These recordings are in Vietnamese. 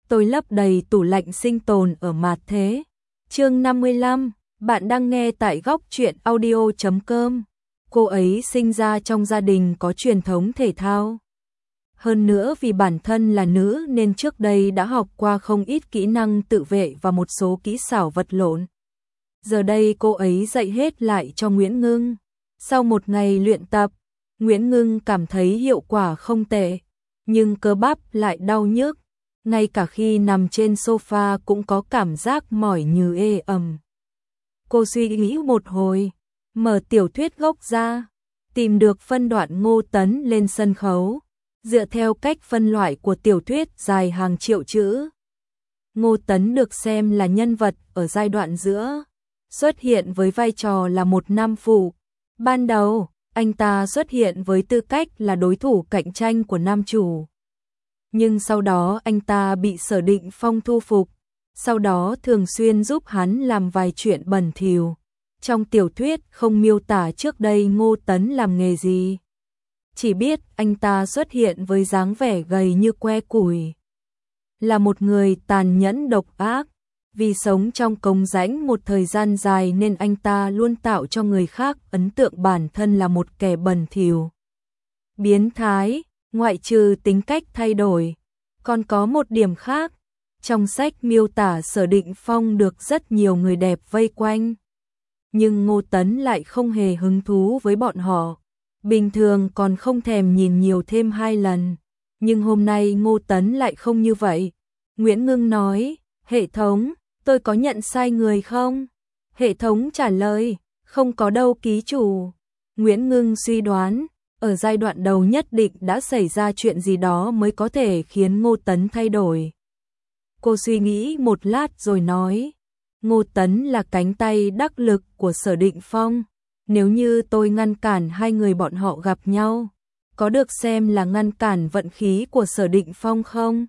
tôi lấp đầy tủ lạnh sinh tồn ở Mạt Thế. Chương 55, bạn đang nghe tại góc truyện audio.com. Cô ấy sinh ra trong gia đình có truyền thống thể thao. Hơn nữa vì bản thân là nữ nên trước đây đã học qua không ít kỹ năng tự vệ và một số kỹ xảo vật lộn. Giờ đây cô ấy dạy hết lại cho Nguyễn Ngưng. Sau một ngày luyện tập, Nguyễn Ngưng cảm thấy hiệu quả không tệ, nhưng cơ bắp lại đau nhức. Ngay cả khi nằm trên sofa cũng có cảm giác mỏi như ê ẩm. Cô suy nghĩ một hồi, mở tiểu thuyết gốc ra, tìm được phân đoạn Ngô Tấn lên sân khấu. Dựa theo cách phân loại của tiểu thuyết dài hàng triệu chữ, Ngô Tấn được xem là nhân vật ở giai đoạn giữa, xuất hiện với vai trò là một nam phụ. Ban đầu, anh ta xuất hiện với tư cách là đối thủ cạnh tranh của nam chủ. Nhưng sau đó anh ta bị Sở Định Phong thu phục, sau đó thường xuyên giúp hắn làm vài chuyện bẩn thỉu. Trong tiểu thuyết không miêu tả trước đây Ngô Tấn làm nghề gì, chỉ biết anh ta xuất hiện với dáng vẻ gầy như que củi. Là một người tàn nhẫn độc ác, vì sống trong cống rãnh một thời gian dài nên anh ta luôn tạo cho người khác ấn tượng bản thân là một kẻ bẩn thỉu, biến thái. Ngoại trừ tính cách thay đổi, còn có một điểm khác. Trong sách miêu tả Sở Định Phong được rất nhiều người đẹp vây quanh, nhưng Ngô Tấn lại không hề hứng thú với bọn họ. Bình thường còn không thèm nhìn nhiều thêm 2 lần, nhưng hôm nay Ngô Tấn lại không như vậy. Nguyễn Ngưng nói, hệ thống, tôi có nhận sai người không? Hệ thống trả lời, không có đâu ký chủ. Nguyễn Ngưng suy đoán, ở giai đoạn đầu nhất định đã xảy ra chuyện gì đó mới có thể khiến Ngô Tấn thay đổi. Cô suy nghĩ một lát rồi nói, Ngô Tấn là cánh tay đắc lực của Sở Định Phong. Nếu như tôi ngăn cản hai người bọn họ gặp nhau, có được xem là ngăn cản vận khí của Sở Định Phong không?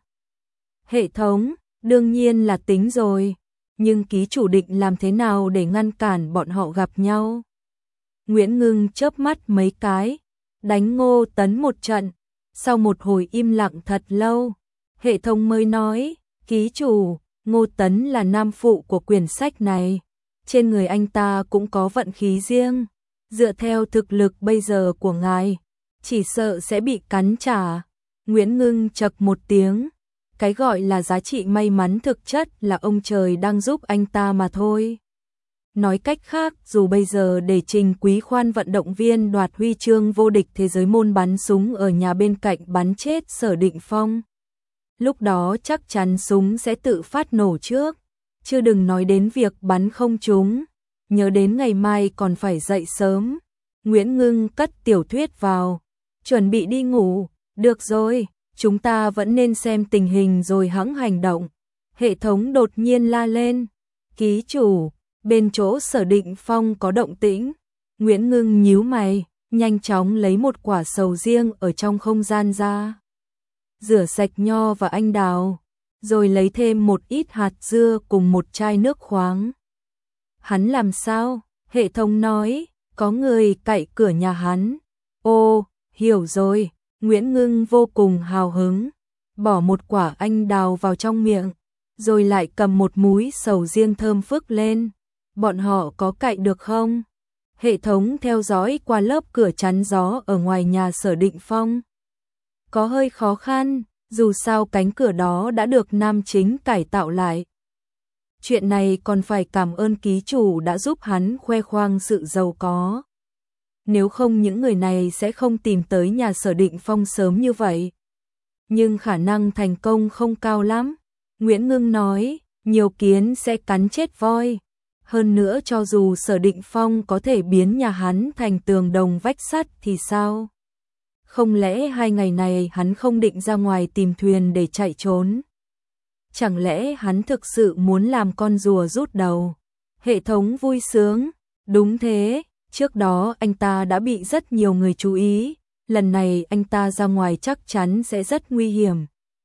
Hệ thống, đương nhiên là tính rồi, nhưng ký chủ định làm thế nào để ngăn cản bọn họ gặp nhau? Nguyễn Ngưng chớp mắt mấy cái, đánh Ngô Tấn một trận. Sau một hồi im lặng thật lâu, hệ thống mới nói, ký chủ, Ngô Tấn là nam phụ của quyển sách này. Trên người anh ta cũng có vận khí riêng. Dựa theo thực lực bây giờ của ngài, chỉ sợ sẽ bị cắn trả. Nguyễn Ngưng chậc một tiếng. Cái gọi là giá trị may mắn thực chất là ông trời đang giúp anh ta mà thôi. Nói cách khác, dù bây giờ để Trình Quý Khoan vận động viên đoạt huy chương vô địch thế giới môn bắn súng ở nhà bên cạnh bắn chết Sở Định Phong, lúc đó chắc chắn súng sẽ tự phát nổ trước, chứ đừng nói đến việc bắn không trúng. Nhớ đến ngày mai còn phải dậy sớm, Nguyễn Ngưng cất tiểu thuyết vào, chuẩn bị đi ngủ. Được rồi, chúng ta vẫn nên xem tình hình rồi hẵng hành động. Hệ thống đột nhiên la lên, ký chủ, bên chỗ Sở Định Phong có động tĩnh. Nguyễn Ngưng nhíu mày, nhanh chóng lấy một quả sầu riêng ở trong không gian ra, rửa sạch nho và anh đào, rồi lấy thêm một ít hạt dưa cùng một chai nước khoáng. Hắn làm sao? Hệ thống nói, có người cậy cửa nhà hắn. Ô, hiểu rồi. Nguyễn Ngưng vô cùng hào hứng, bỏ một quả anh đào vào trong miệng, rồi lại cầm một múi sầu riêng thơm phức lên. Bọn họ có cậy được không? Hệ thống theo dõi qua lớp cửa chắn gió ở ngoài nhà Sở Định Phong. Có hơi khó khăn, dù sao cánh cửa đó đã được nam chính cải tạo lại. Chuyện này còn phải cảm ơn ký chủ đã giúp hắn khoe khoang sự giàu có. Nếu không những người này sẽ không tìm tới nhà Sở Định Phong sớm như vậy. Nhưng khả năng thành công không cao lắm. Nguyễn Ngưng nói, nhiều kiến sẽ cắn chết voi. Hơn nữa cho dù Sở Định Phong có thể biến nhà hắn thành tường đồng vách sắt thì sao? Không lẽ 2 ngày này hắn không định ra ngoài tìm thuyền để chạy trốn? Chẳng lẽ hắn thực sự muốn làm con rùa rút đầu? Hệ thống vui sướng, đúng thế. Trước đó anh ta đã bị rất nhiều người chú ý, lần này anh ta ra ngoài chắc chắn sẽ rất nguy hiểm.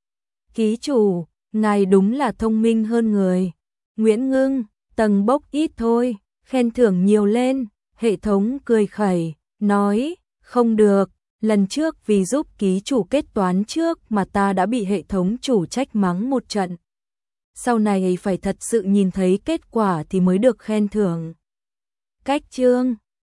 Ký chủ, ngài đúng là thông minh hơn người. Nguyễn Ngưng, tầng bốc ít thôi, khen thưởng nhiều lên. Hệ thống cười khẩy, nói, không được, Lần trước vì giúp ký chủ kết toán trước mà ta đã bị hệ thống chủ trách mắng một trận. Sau này phải thật sự nhìn thấy kết quả thì mới được khen thưởng. Cách chương